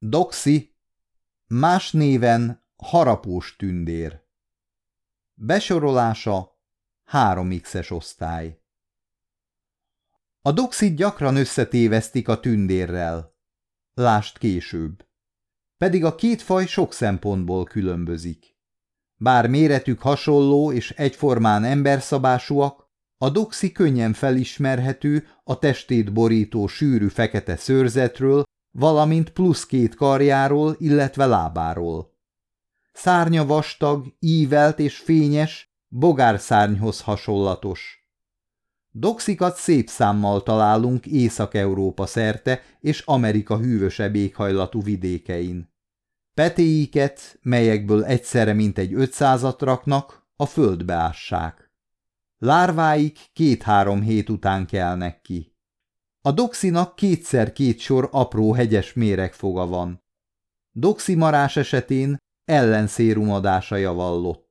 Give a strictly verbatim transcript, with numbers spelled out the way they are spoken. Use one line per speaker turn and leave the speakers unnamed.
Doxy, más néven harapós tündér. Besorolása három xes osztály. A doxit gyakran összetévesztik a tündérrel. Lásd később. Pedig a két faj sok szempontból különbözik. Bár méretük hasonló és egyformán emberszabásúak, a doxi könnyen felismerhető a testét borító sűrű fekete szőrzetről, valamint plusz két karjáról, illetve lábáról. Szárnya vastag, ívelt és fényes, bogárszárnyhoz hasonlatos. Doxikat szép számmal találunk Észak-Európa szerte és Amerika hűvösebb éghajlatú vidékein. Petéiket, melyekből egyszerre mintegy ötszázat raknak, a földbe ássák. Lárváik két-három hét után kelnek ki. A doxinak kétszer két sor apró hegyes méregfoga van. Doximarás esetén ellenszérumadása javallott.